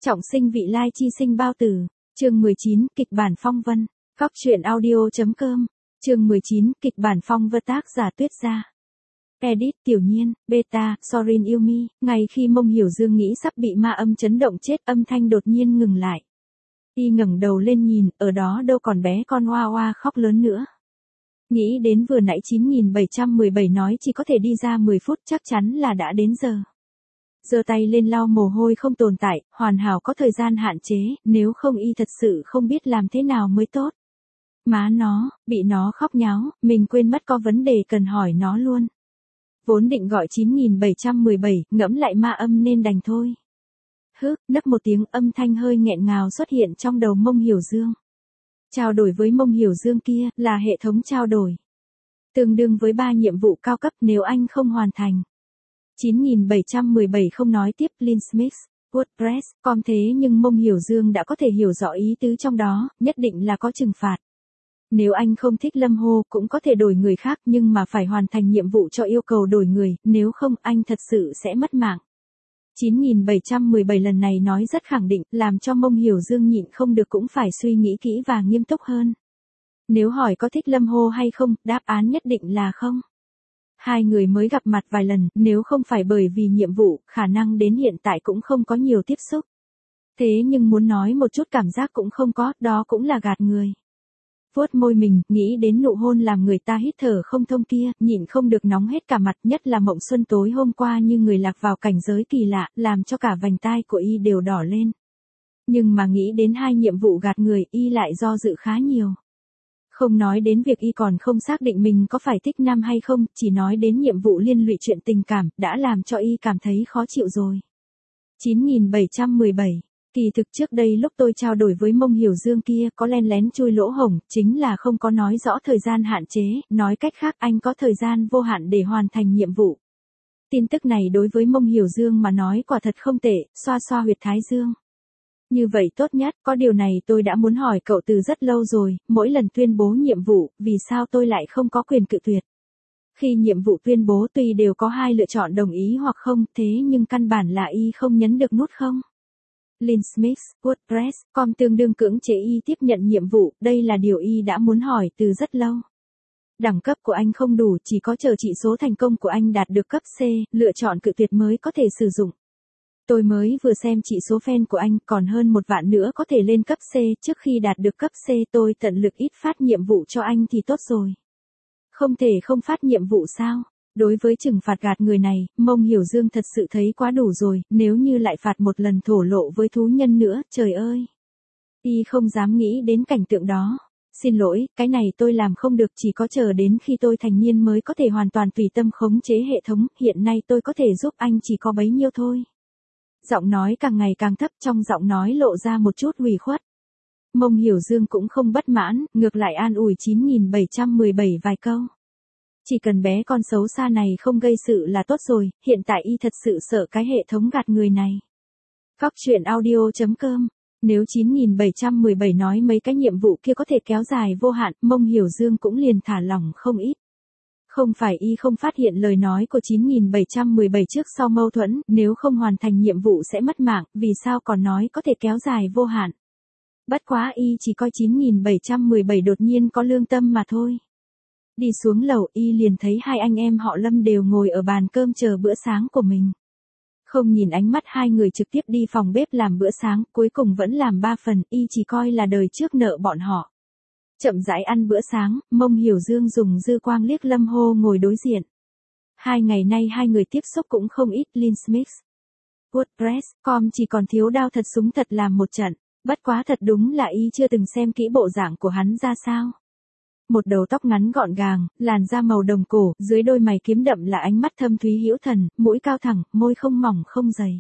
Trọng sinh vị lai chi sinh bao tử. Chương 19, kịch bản phong vân. Góc truyện audio.com. Chương 19, kịch bản phong vân, tác giả Tuyết Gia. Edit Tiểu Nhiên, Beta, Sorin Yumi. Ngay khi Mông Hiểu Dương nghĩ sắp bị ma âm chấn động chết, âm thanh đột nhiên ngừng lại. Y ngẩng đầu lên nhìn, ở đó đâu còn bé con Hoa Hoa khóc lớn nữa. Nghĩ đến vừa nãy 9717 nói chỉ có thể đi ra 10 phút, chắc chắn là đã đến giờ. Giơ tay lên lau mồ hôi không tồn tại, hoàn hảo có thời gian hạn chế, nếu không y thật sự không biết làm thế nào mới tốt. Má nó, bị nó khóc nháo, mình quên mất có vấn đề cần hỏi nó luôn. Vốn định gọi 9717, ngẫm lại ma âm nên đành thôi. Nấc một tiếng, âm thanh hơi nghẹn ngào xuất hiện trong đầu Mông Hiểu Dương. Trao đổi với Mông Hiểu Dương kia, là hệ thống trao đổi. Tương đương với 3 nhiệm vụ cao cấp nếu anh không hoàn thành. 9717 không nói tiếp. Linsmith, WordPress.com. Thế nhưng Mông Hiểu Dương đã có thể hiểu rõ ý tứ trong đó, nhất định là có trừng phạt. Nếu anh không thích Lâm Hô cũng có thể đổi người khác, nhưng mà phải hoàn thành nhiệm vụ cho yêu cầu đổi người, nếu không anh thật sự sẽ mất mạng. 9717 lần này nói rất khẳng định, làm cho Mông Hiểu Dương nhịn không được cũng phải suy nghĩ kỹ và nghiêm túc hơn. Nếu hỏi có thích Lâm Hô hay không, đáp án nhất định là không. Hai người mới gặp mặt vài lần, nếu không phải bởi vì nhiệm vụ, khả năng đến hiện tại cũng không có nhiều tiếp xúc. Thế nhưng muốn nói một chút cảm giác cũng không có, đó cũng là gạt người. Vuốt môi mình, nghĩ đến nụ hôn làm người ta hít thở không thông kia, nhịn không được nóng hết cả mặt, nhất là mộng xuân tối hôm qua như người lạc vào cảnh giới kỳ lạ, làm cho cả vành tai của y đều đỏ lên. Nhưng mà nghĩ đến 2 nhiệm vụ gạt người, y lại do dự khá nhiều. Không nói đến việc y còn không xác định mình có phải thích nam hay không, chỉ nói đến nhiệm vụ liên lụy chuyện tình cảm, đã làm cho y cảm thấy khó chịu rồi. 9717. Kỳ thực trước đây lúc tôi trao đổi với Mông Hiểu Dương kia có len lén chui lỗ hổng, chính là không có nói rõ thời gian hạn chế, nói cách khác anh có thời gian vô hạn để hoàn thành nhiệm vụ. Tin tức này đối với Mông Hiểu Dương mà nói quả thật không tệ, xoa xoa huyệt thái dương. Như vậy tốt nhất, có điều này tôi đã muốn hỏi cậu từ rất lâu rồi, mỗi lần tuyên bố nhiệm vụ, vì sao tôi lại không có quyền cự tuyệt? Khi nhiệm vụ tuyên bố tuy đều có 2 lựa chọn đồng ý hoặc không, thế nhưng căn bản là y không nhấn được nút không? Linsmith, WordPress.com tương đương cưỡng chế y tiếp nhận nhiệm vụ, đây là điều y đã muốn hỏi từ rất lâu. Đẳng cấp của anh không đủ, chỉ có chờ chỉ số thành công của anh đạt được cấp C, lựa chọn cự tuyệt mới có thể sử dụng. Tôi mới vừa xem chỉ số fan của anh, còn hơn 1 vạn nữa có thể lên cấp C, trước khi đạt được cấp C tôi tận lực ít phát nhiệm vụ cho anh thì tốt rồi. Không thể không phát nhiệm vụ sao? Đối với trừng phạt gạt người này, Mông Hiểu Dương thật sự thấy quá đủ rồi, nếu như lại phạt một lần thổ lộ với thú nhân nữa, trời ơi. Y không dám nghĩ đến cảnh tượng đó. Xin lỗi, cái này tôi làm không được, chỉ có chờ đến khi tôi thành niên mới có thể hoàn toàn tùy tâm khống chế hệ thống, hiện nay tôi có thể giúp anh chỉ có bấy nhiêu thôi. Giọng nói càng ngày càng thấp, trong giọng nói lộ ra một chút ủy khuất. Mông Hiểu Dương cũng không bất mãn, ngược lại an ủi 9717 vài câu. Chỉ cần bé con xấu xa này không gây sự là tốt rồi, hiện tại y thật sự sợ cái hệ thống gạt người này. Góc truyện audio.com. Nếu 9717 nói mấy cái nhiệm vụ kia có thể kéo dài vô hạn, Mông Hiểu Dương cũng liền thả lỏng không ít. Không phải y không phát hiện lời nói của 9717 trước sau mâu thuẫn, nếu không hoàn thành nhiệm vụ sẽ mất mạng, vì sao còn nói có thể kéo dài vô hạn. Bất quá y chỉ coi 9717 đột nhiên có lương tâm mà thôi. Đi xuống lầu y liền thấy 2 anh em họ Lâm đều ngồi ở bàn cơm chờ bữa sáng của mình. Không nhìn ánh mắt 2 người trực tiếp đi phòng bếp làm bữa sáng, cuối cùng vẫn làm 3 phần, y chỉ coi là đời trước nợ bọn họ. Chậm rãi ăn bữa sáng, Mông Hiểu Dương dùng dư quang liếc Lâm Hô ngồi đối diện. 2 ngày nay 2 người tiếp xúc cũng không ít. Linsmith, WordPress.com chỉ còn thiếu đao thật súng thật làm một trận, bất quá thật đúng là y chưa từng xem kỹ bộ dạng của hắn ra sao. Một đầu tóc ngắn gọn gàng, làn da màu đồng cổ, dưới đôi mày kiếm đậm là ánh mắt thâm thúy hữu thần, mũi cao thẳng, môi không mỏng không dày.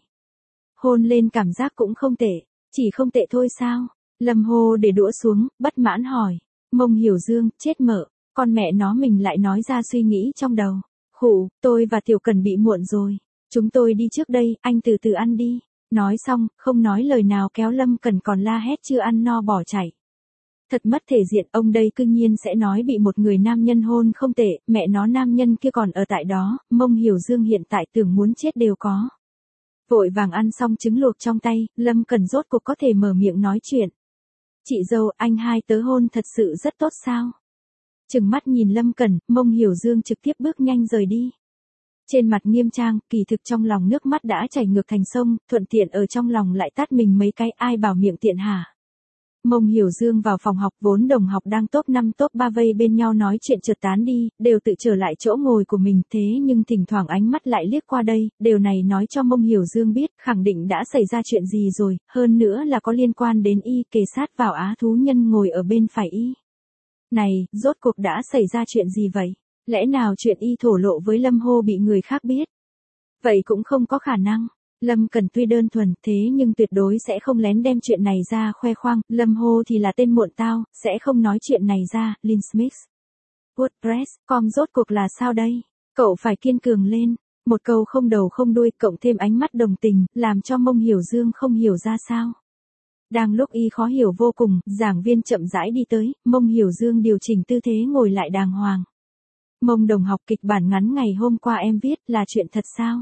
Hôn lên cảm giác cũng không tệ, chỉ không tệ thôi sao? Lâm Hô để đũa xuống, bất mãn hỏi. Mông Hiểu Dương, chết mở, con mẹ nó mình lại nói ra suy nghĩ trong đầu. Khụ, tôi và Tiểu Cần bị muộn rồi. Chúng tôi đi trước đây, anh từ từ ăn đi. Nói xong, không nói lời nào kéo Lâm Cần còn la hét chưa ăn no bỏ chạy. Thật mất thể diện, ông đây cương nhiên sẽ nói bị một người nam nhân hôn không tệ, mẹ nó nam nhân kia còn ở tại đó, Mông Hiểu Dương hiện tại tưởng muốn chết đều có. Vội vàng ăn xong trứng luộc trong tay, Lâm Cẩn rốt cuộc có thể mở miệng nói chuyện. Chị dâu, anh hai tớ hôn thật sự rất tốt sao? Trừng mắt nhìn Lâm Cẩn, Mông Hiểu Dương trực tiếp bước nhanh rời đi. Trên mặt nghiêm trang, kỳ thực trong lòng nước mắt đã chảy ngược thành sông, thuận tiện ở trong lòng lại tát mình mấy cái, ai bảo miệng tiện hả? Mông Hiểu Dương vào phòng học, vốn đồng học đang top 5 top 3 vây bên nhau nói chuyện chợt tán đi, đều tự trở lại chỗ ngồi của mình, thế nhưng thỉnh thoảng ánh mắt lại liếc qua đây, điều này nói cho Mông Hiểu Dương biết, khẳng định đã xảy ra chuyện gì rồi, hơn nữa là có liên quan đến y, kề sát vào á thú nhân ngồi ở bên phải y. Này, rốt cuộc đã xảy ra chuyện gì vậy? Lẽ nào chuyện y thổ lộ với Lâm Hô bị người khác biết? Vậy cũng không có khả năng. Lâm Cẩn tuy đơn thuần, thế nhưng tuyệt đối sẽ không lén đem chuyện này ra khoe khoang, Lâm Hô thì là tên muộn tao, sẽ không nói chuyện này ra, Lynn Smith. WordPress.com rốt cuộc là sao đây? Cậu phải kiên cường lên. Một câu không đầu không đuôi, cộng thêm ánh mắt đồng tình, làm cho Mông Hiểu Dương không hiểu ra sao. Đang lúc y khó hiểu vô cùng, giảng viên chậm rãi đi tới, Mông Hiểu Dương điều chỉnh tư thế ngồi lại đàng hoàng. Mông đồng học, kịch bản ngắn ngày hôm qua em viết là chuyện thật sao?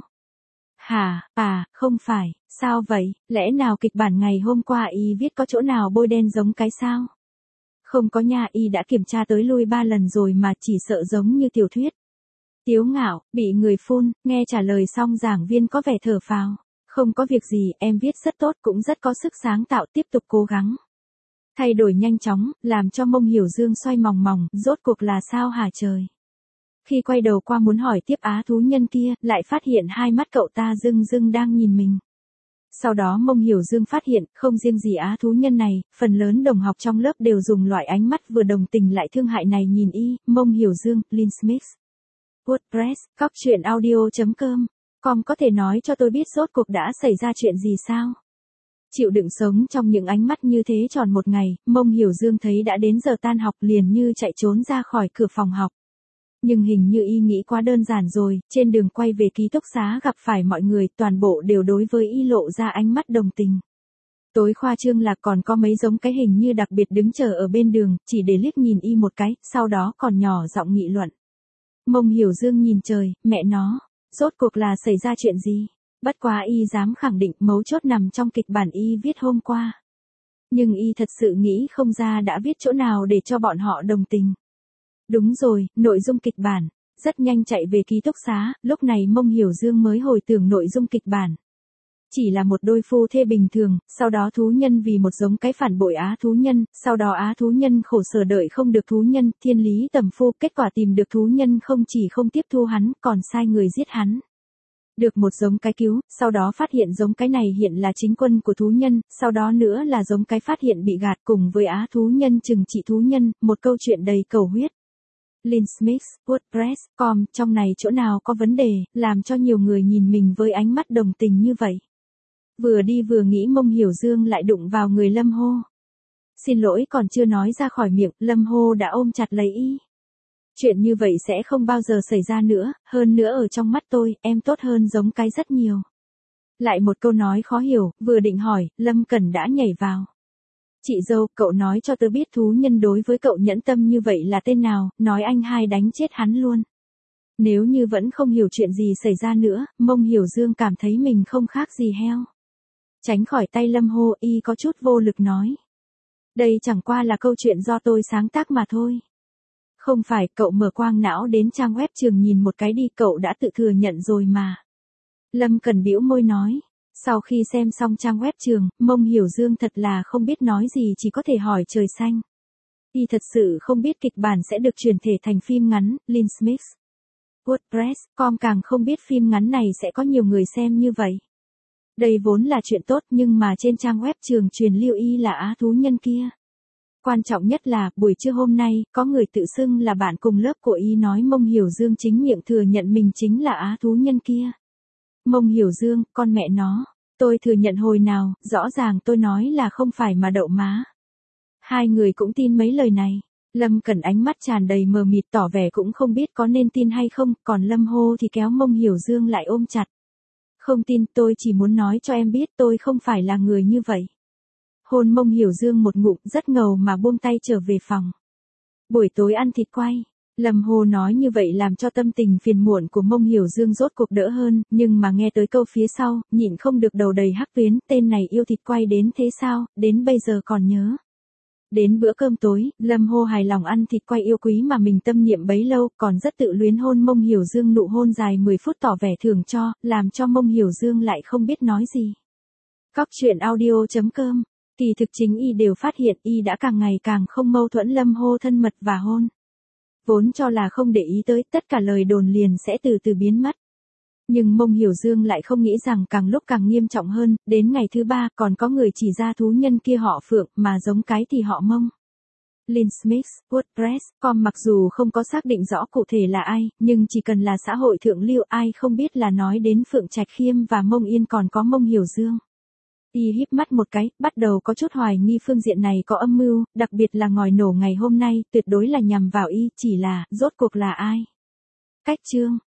Hả, không phải, sao vậy, lẽ nào kịch bản ngày hôm qua y viết có chỗ nào bôi đen giống cái sao? Không có nha, y đã kiểm tra tới lui 3 lần rồi mà chỉ sợ giống như tiểu thuyết. Tiếu Ngạo, bị người phun, nghe trả lời xong giảng viên có vẻ thở phào. Không có việc gì, em viết rất tốt, cũng rất có sức sáng tạo, tiếp tục cố gắng. Thay đổi nhanh chóng, làm cho Mông Hiểu Dương xoay mòng mòng, rốt cuộc là sao hả trời? Khi quay đầu qua muốn hỏi tiếp á thú nhân kia, lại phát hiện hai mắt cậu ta rưng rưng đang nhìn mình. Sau đó Mông Hiểu Dương phát hiện, không riêng gì á thú nhân này, phần lớn đồng học trong lớp đều dùng loại ánh mắt vừa đồng tình lại thương hại này nhìn y, Mông Hiểu Dương, Lynn Smith. WordPress, cóc.audio.com có thể nói cho tôi biết rốt cuộc đã xảy ra chuyện gì sao? Chịu đựng sống trong những ánh mắt như thế tròn một ngày, Mông Hiểu Dương thấy đã đến giờ tan học liền như chạy trốn ra khỏi cửa phòng học. Nhưng hình như y nghĩ quá đơn giản rồi, trên đường quay về ký túc xá gặp phải mọi người, toàn bộ đều đối với y lộ ra ánh mắt đồng tình. Tối khoa trương là còn có mấy giống cái hình như đặc biệt đứng chờ ở bên đường, chỉ để liếc nhìn y một cái, sau đó còn nhỏ giọng nghị luận. Mông Hiểu Dương nhìn trời, mẹ nó, rốt cuộc là xảy ra chuyện gì? Bất quá y dám khẳng định mấu chốt nằm trong kịch bản y viết hôm qua. Nhưng y thật sự nghĩ không ra đã viết chỗ nào để cho bọn họ đồng tình. Đúng rồi, nội dung kịch bản. Rất nhanh chạy về ký túc xá, lúc này Mông Hiểu Dương mới hồi tưởng nội dung kịch bản. Chỉ là một đôi phu thê bình thường, sau đó thú nhân vì một giống cái phản bội á thú nhân, sau đó á thú nhân khổ sở đợi không được thú nhân, thiên lý tầm phu, kết quả tìm được thú nhân không chỉ không tiếp thu hắn, còn sai người giết hắn. Được một giống cái cứu, sau đó phát hiện giống cái này hiện là chính quân của thú nhân, sau đó nữa là giống cái phát hiện bị gạt cùng với á thú nhân trừng trị thú nhân, một câu chuyện đầy cầu huyết. Lynn Smith, WordPress.com, trong này chỗ nào có vấn đề, làm cho nhiều người nhìn mình với ánh mắt đồng tình như vậy. Vừa đi vừa nghĩ Mông Hiểu Dương lại đụng vào người Lâm Hô. Xin lỗi còn chưa nói ra khỏi miệng, Lâm Hô đã ôm chặt lấy y. Chuyện như vậy sẽ không bao giờ xảy ra nữa, hơn nữa ở trong mắt tôi, em tốt hơn giống cái rất nhiều. Lại một câu nói khó hiểu, vừa định hỏi, Lâm Cẩn đã nhảy vào. Chị dâu, cậu nói cho tớ biết thú nhân đối với cậu nhẫn tâm như vậy là tên nào, nói anh hai đánh chết hắn luôn. Nếu như vẫn không hiểu chuyện gì xảy ra nữa, Mông Hiểu Dương cảm thấy mình không khác gì heo. Tránh khỏi tay Lâm Hô, y có chút vô lực nói. Đây chẳng qua là câu chuyện do tôi sáng tác mà thôi. Không phải, cậu mở quang não đến trang web trường nhìn một cái đi, cậu đã tự thừa nhận rồi mà. Lâm Cẩn bĩu môi nói. Sau khi xem xong trang web trường, Mông Hiểu Dương thật là không biết nói gì, chỉ có thể hỏi trời xanh. Y thật sự không biết kịch bản sẽ được chuyển thể thành phim ngắn, Lynn Smith. WordPress.com càng không biết phim ngắn này sẽ có nhiều người xem như vậy. Đây vốn là chuyện tốt nhưng mà trên trang web trường truyền lưu y là á thú nhân kia. Quan trọng nhất là, buổi trưa hôm nay, có người tự xưng là bạn cùng lớp của y nói Mông Hiểu Dương chính miệng thừa nhận mình chính là á thú nhân kia. Mông Hiểu Dương, con mẹ nó, tôi thừa nhận hồi nào, rõ ràng tôi nói là không phải mà đậu má. Hai người cũng tin mấy lời này. Lâm Cẩn ánh mắt tràn đầy mờ mịt tỏ vẻ cũng không biết có nên tin hay không, còn Lâm Hô thì kéo Mông Hiểu Dương lại ôm chặt. Không tin, tôi chỉ muốn nói cho em biết tôi không phải là người như vậy. Hôn Mông Hiểu Dương một ngụm rất ngầu mà buông tay trở về phòng. Buổi tối ăn thịt quay. Lâm Hồ nói như vậy làm cho tâm tình phiền muộn của Mông Hiểu Dương rốt cuộc đỡ hơn, nhưng mà nghe tới câu phía sau, nhịn không được đầu đầy hắc tuyến, tên này yêu thịt quay đến thế sao, đến bây giờ còn nhớ. Đến bữa cơm tối, Lâm Hồ hài lòng ăn thịt quay yêu quý mà mình tâm niệm bấy lâu, còn rất tự luyến hôn Mông Hiểu Dương nụ hôn dài 10 phút tỏ vẻ thưởng cho, làm cho Mông Hiểu Dương lại không biết nói gì. Cóc truyện audio.com. Kỳ thực chính y đều phát hiện y đã càng ngày càng không mâu thuẫn Lâm Hồ thân mật và hôn. Vốn cho là không để ý tới, tất cả lời đồn liền sẽ từ từ biến mất. Nhưng Mông Hiểu Dương lại không nghĩ rằng càng lúc càng nghiêm trọng hơn, đến ngày thứ 3 còn có người chỉ ra thú nhân kia họ Phượng, mà giống cái thì họ Mông. Lynn Smith, WordPress.com mặc dù không có xác định rõ cụ thể là ai, nhưng chỉ cần là xã hội thượng lưu ai không biết là nói đến Phượng Trạch Khiêm và Mông Yên còn có Mông Hiểu Dương. Y híp mắt một cái, bắt đầu có chút hoài nghi phương diện này có âm mưu, đặc biệt là ngòi nổ ngày hôm nay, tuyệt đối là nhằm vào y, chỉ là, rốt cuộc là ai? Cách chương